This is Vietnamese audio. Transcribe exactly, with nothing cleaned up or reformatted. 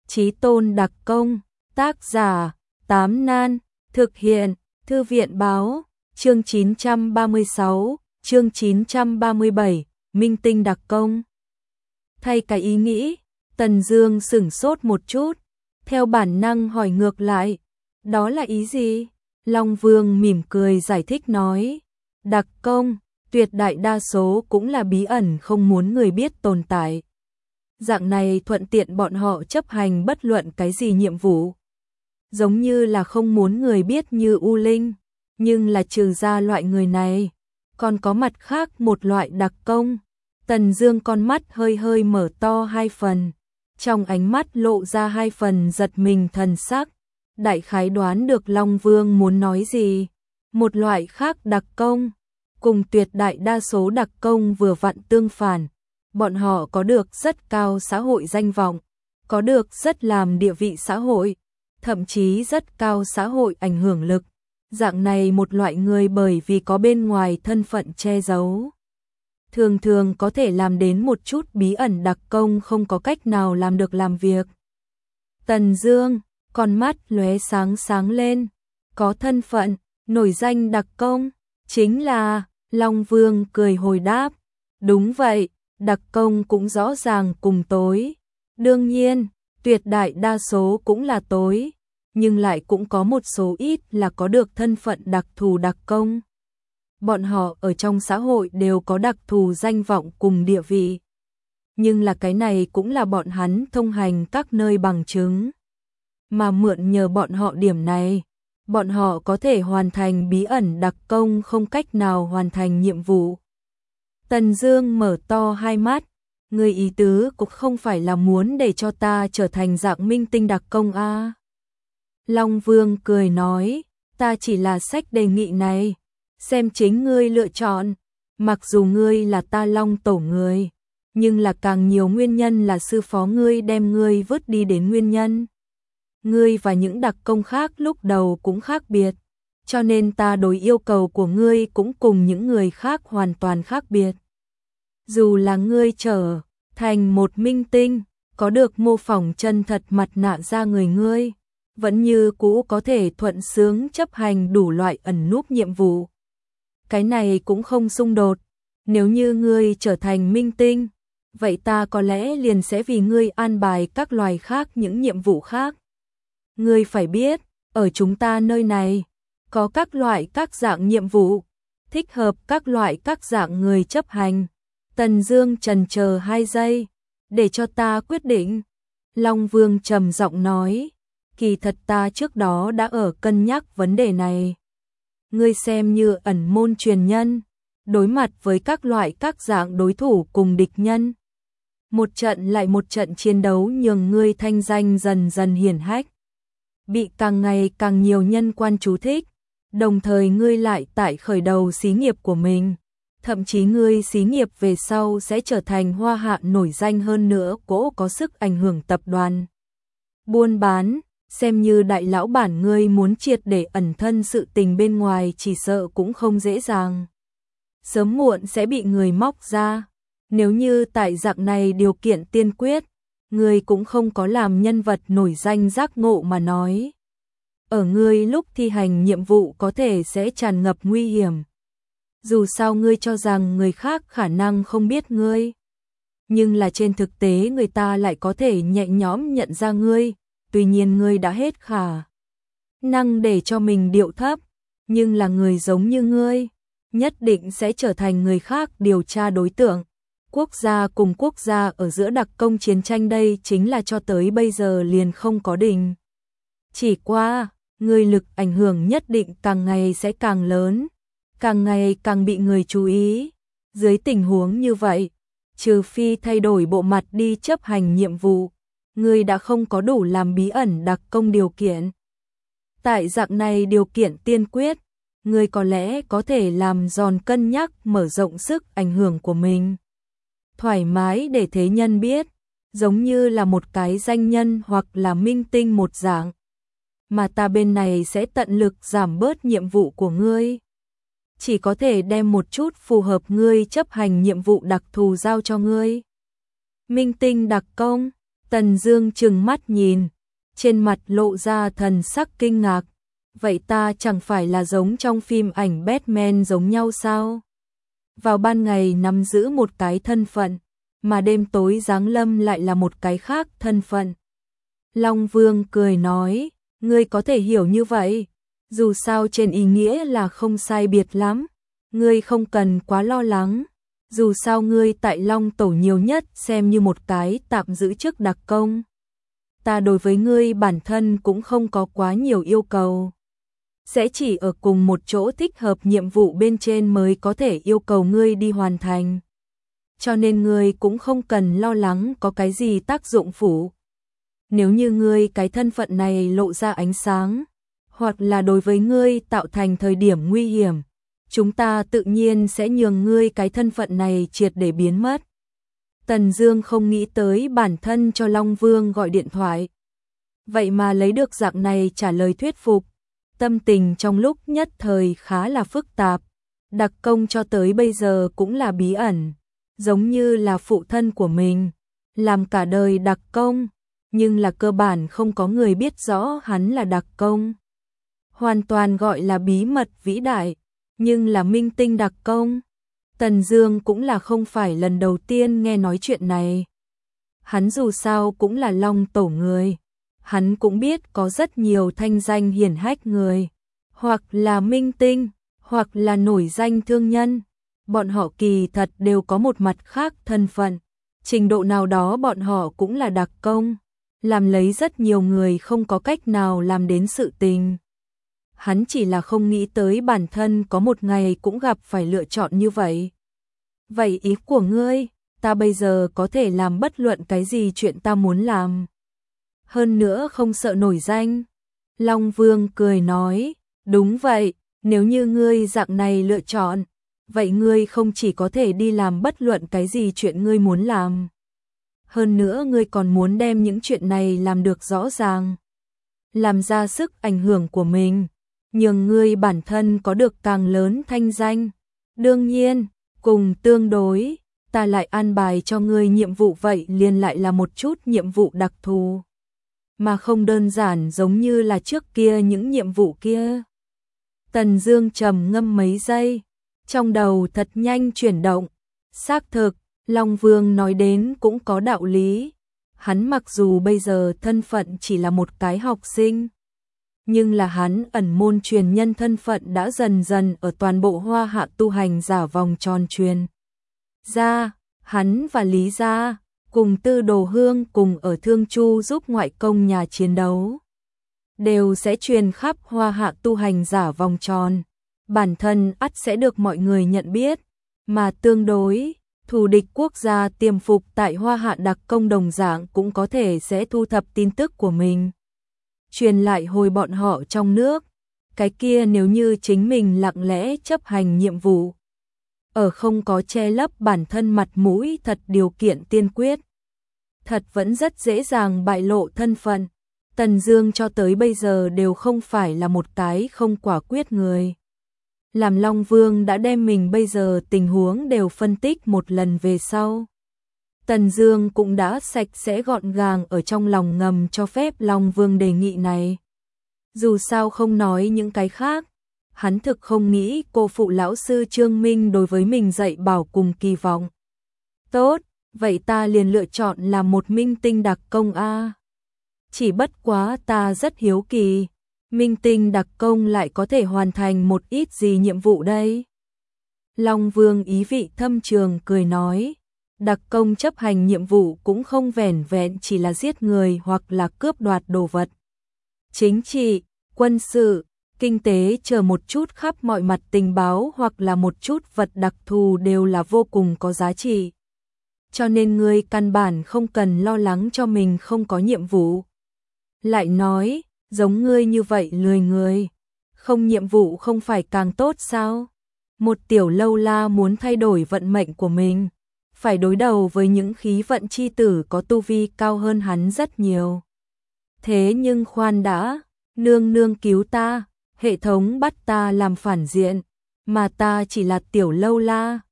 Chí tôn đặc công, tác giả, Tám Nan, thực hiện, Thư viện báo, chương chín trăm ba mươi sáu, chương chín trăm ba mươi bảy, minh tinh đặc công. Thay cái ý nghĩ, Tần Dương sửng sốt một chút, theo bản năng hỏi ngược lại, đó là ý gì? Long Vương mỉm cười giải thích nói, đặc công, tuyệt đại đa số cũng là bí ẩn không muốn người biết tồn tại. Dạng này thuận tiện bọn họ chấp hành bất luận cái gì nhiệm vụ. Giống như là không muốn người biết như U Linh, nhưng là trừ ra loại người này, còn có mặt khác một loại đặc công. Tần Dương con mắt hơi hơi mở to hai phần, trong ánh mắt lộ ra hai phần giật mình thần sắc, đại khái đoán được Long Vương muốn nói gì. Một loại khác đặc công, cùng tuyệt đại đa số đặc công vừa vặn tương phản, bọn họ có được rất cao xã hội danh vọng, có được rất làm địa vị xã hội, thậm chí rất cao xã hội ảnh hưởng lực. Dạng này một loại người bởi vì có bên ngoài thân phận che giấu, thường thường có thể làm đến một chút bí ẩn đặc công không có cách nào làm được làm việc. Tần Dương, con mắt lóe sáng sáng lên, có thân phận, nổi danh đặc công, chính là, Long Vương cười hồi đáp, đúng vậy, đặc công cũng rõ ràng cùng tối. Đương nhiên, tuyệt đại đa số cũng là tối, nhưng lại cũng có một số ít là có được thân phận đặc thù đặc công. Bọn họ ở trong xã hội đều có đặc thù danh vọng cùng địa vị. Nhưng là cái này cũng là bọn hắn thông hành các nơi bằng chứng. Mà mượn nhờ bọn họ điểm này, bọn họ có thể hoàn thành bí ẩn đặc công không cách nào hoàn thành nhiệm vụ. Tần Dương mở to hai mắt, người ý tứ cũng không phải là muốn để cho ta trở thành dạng minh tinh đặc công a? À? Long Vương cười nói, ta chỉ là sách đề nghị này, xem chính ngươi lựa chọn, mặc dù ngươi là ta Long tổ người, nhưng là càng nhiều nguyên nhân là sư phó ngươi đem ngươi vứt đi đến nguyên nhân. Ngươi và những đặc công khác lúc đầu cũng khác biệt, cho nên ta đối yêu cầu của ngươi cũng cùng những người khác hoàn toàn khác biệt. Dù là ngươi trở thành một minh tinh, có được mô phỏng chân thật mặt nạ ra người ngươi, vẫn như cũ có thể thuận sướng chấp hành đủ loại ẩn núp nhiệm vụ. Cái này cũng không xung đột, nếu như ngươi trở thành minh tinh, vậy ta có lẽ liền sẽ vì ngươi an bài các loài khác những nhiệm vụ khác. Ngươi phải biết, ở chúng ta nơi này, có các loại các dạng nhiệm vụ, thích hợp các loại các dạng người chấp hành. Tần Dương chần chờ hai giây, để cho ta quyết định. Long Vương trầm giọng nói, kỳ thật ta trước đó đã ở cân nhắc vấn đề này. Ngươi xem như ẩn môn truyền nhân, đối mặt với các loại các dạng đối thủ cùng địch nhân. Một trận lại một trận chiến đấu nhường ngươi thanh danh dần dần hiển hách, bị càng ngày càng nhiều nhân quan chú thích, đồng thời ngươi lại tại khởi đầu xí nghiệp của mình. Thậm chí ngươi xí nghiệp về sau sẽ trở thành Hoa Hạ nổi danh hơn nữa cố có sức ảnh hưởng tập đoàn. Buôn bán, xem như đại lão bản ngươi muốn triệt để ẩn thân sự tình bên ngoài chỉ sợ cũng không dễ dàng. Sớm muộn sẽ bị người móc ra. Nếu như tại dạng này điều kiện tiên quyết, ngươi cũng không có làm nhân vật nổi danh giác ngộ mà nói. Ở ngươi lúc thi hành nhiệm vụ có thể sẽ tràn ngập nguy hiểm. Dù sao ngươi cho rằng người khác khả năng không biết ngươi, nhưng là trên thực tế người ta lại có thể nhẹ nhõm nhận ra ngươi, tuy nhiên ngươi đã hết khả năng để cho mình điệu thấp, nhưng là người giống như ngươi, nhất định sẽ trở thành người khác điều tra đối tượng. Quốc gia cùng quốc gia ở giữa đặc công chiến tranh đây chính là cho tới bây giờ liền không có đỉnh. Chỉ qua, ngươi lực ảnh hưởng nhất định càng ngày sẽ càng lớn, càng ngày càng bị người chú ý. Dưới tình huống như vậy, trừ phi thay đổi bộ mặt đi chấp hành nhiệm vụ, ngươi đã không có đủ làm bí ẩn đặc công điều kiện. Tại dạng này điều kiện tiên quyết, ngươi có lẽ có thể làm giòn cân nhắc mở rộng sức ảnh hưởng của mình. Thoải mái để thế nhân biết, giống như là một cái danh nhân hoặc là minh tinh một dạng. Mà ta bên này sẽ tận lực giảm bớt nhiệm vụ của ngươi. Chỉ có thể đem một chút phù hợp ngươi chấp hành nhiệm vụ đặc thù giao cho ngươi. Minh tinh đặc công, Tần Dương trừng mắt nhìn, trên mặt lộ ra thần sắc kinh ngạc. Vậy ta chẳng phải là giống trong phim ảnh Batman giống nhau sao? Vào ban ngày nắm giữ một cái thân phận, mà đêm tối giáng lâm lại là một cái khác thân phận. Long Vương cười nói, ngươi có thể hiểu như vậy, dù sao trên ý nghĩa là không sai biệt lắm, ngươi không cần quá lo lắng, dù sao ngươi tại Long Tổ nhiều nhất xem như một cái tạm giữ chức đặc công. Ta đối với ngươi bản thân cũng không có quá nhiều yêu cầu. Sẽ chỉ ở cùng một chỗ thích hợp nhiệm vụ bên trên mới có thể yêu cầu ngươi đi hoàn thành. Cho nên ngươi cũng không cần lo lắng có cái gì tác dụng phụ. Nếu như ngươi cái thân phận này lộ ra ánh sáng, hoặc là đối với ngươi tạo thành thời điểm nguy hiểm, chúng ta tự nhiên sẽ nhường ngươi cái thân phận này triệt để biến mất. Tần Dương không nghĩ tới bản thân cho Long Vương gọi điện thoại. Vậy mà lấy được dạng này trả lời thuyết phục. Tâm tình trong lúc nhất thời khá là phức tạp. Đặc công cho tới bây giờ cũng là bí ẩn, giống như là phụ thân của mình, làm cả đời đặc công, nhưng là cơ bản không có người biết rõ hắn là đặc công. Hoàn toàn gọi là bí mật vĩ đại, nhưng là minh tinh đặc công. Tần Dương cũng là không phải lần đầu tiên nghe nói chuyện này. Hắn dù sao cũng là Long Tổ người. Hắn cũng biết có rất nhiều thanh danh hiển hách người, hoặc là minh tinh, hoặc là nổi danh thương nhân. Bọn họ kỳ thật đều có một mặt khác thân phận. Trình độ nào đó bọn họ cũng là đặc công, làm lấy rất nhiều người không có cách nào làm đến sự tình. Hắn chỉ là không nghĩ tới bản thân có một ngày cũng gặp phải lựa chọn như vậy. Vậy ý của ngươi, ta bây giờ có thể làm bất luận cái gì chuyện ta muốn làm. Hơn nữa không sợ nổi danh. Long Vương cười nói, đúng vậy, nếu như ngươi dạng này lựa chọn, vậy ngươi không chỉ có thể đi làm bất luận cái gì chuyện ngươi muốn làm. Hơn nữa ngươi còn muốn đem những chuyện này làm được rõ ràng. Làm ra sức ảnh hưởng của mình, nhường ngươi bản thân có được càng lớn thanh danh. Đương nhiên, cùng tương đối, ta lại an bài cho ngươi nhiệm vụ vậy liền lại là một chút nhiệm vụ đặc thù. Mà không đơn giản giống như là trước kia những nhiệm vụ kia. Tần Dương trầm ngâm mấy giây, trong đầu thật nhanh chuyển động. Xác thực, Long Vương nói đến cũng có đạo lý. Hắn mặc dù bây giờ thân phận chỉ là một cái học sinh, nhưng là hắn ẩn môn truyền nhân thân phận đã dần dần ở toàn bộ Hoa Hạ tu hành giả vòng tròn truyền ra. Hắn và Lý gia cùng Tư Đồ Hương cùng ở Thương Chu giúp ngoại công nhà chiến đấu, đều sẽ truyền khắp Hoa Hạ tu hành giả vòng tròn. Bản thân ắt sẽ được mọi người nhận biết, mà tương đối, thù địch quốc gia tiềm phục tại Hoa Hạ đặc công đồng dạng cũng có thể sẽ thu thập tin tức của mình, truyền lại hồi bọn họ trong nước. Cái kia nếu như chính mình lặng lẽ chấp hành nhiệm vụ, ở không có che lấp bản thân mặt mũi thật điều kiện tiên quyết, thật vẫn rất dễ dàng bại lộ thân phận. Tần Dương cho tới bây giờ đều không phải là một cái không quả quyết người. Làm Long Vương đã đem mình bây giờ tình huống đều phân tích một lần về sau, Tần Dương cũng đã sạch sẽ gọn gàng ở trong lòng ngầm cho phép Long Vương đề nghị này. Dù sao không nói những cái khác, hắn thực không nghĩ cô phụ lão sư Trương Minh đối với mình dạy bảo cùng kỳ vọng. Tốt, vậy ta liền lựa chọn là một minh tinh đặc công a. Chỉ bất quá ta rất hiếu kỳ, minh tinh đặc công lại có thể hoàn thành một ít gì nhiệm vụ đây? Long Vương ý vị thâm trường cười nói, đặc công chấp hành nhiệm vụ cũng không vẻn vẹn chỉ là giết người hoặc là cướp đoạt đồ vật. Chính trị, quân sự, kinh tế chờ một chút khắp mọi mặt tình báo hoặc là một chút vật đặc thù đều là vô cùng có giá trị. Cho nên ngươi căn bản không cần lo lắng cho mình không có nhiệm vụ. Lại nói, giống ngươi như vậy lười người, không nhiệm vụ không phải càng tốt sao? Một tiểu lâu la muốn thay đổi vận mệnh của mình, phải đối đầu với những khí vận chi tử có tu vi cao hơn hắn rất nhiều. Thế nhưng khoan đã, nương nương cứu ta, hệ thống bắt ta làm phản diện, mà ta chỉ là tiểu lâu la,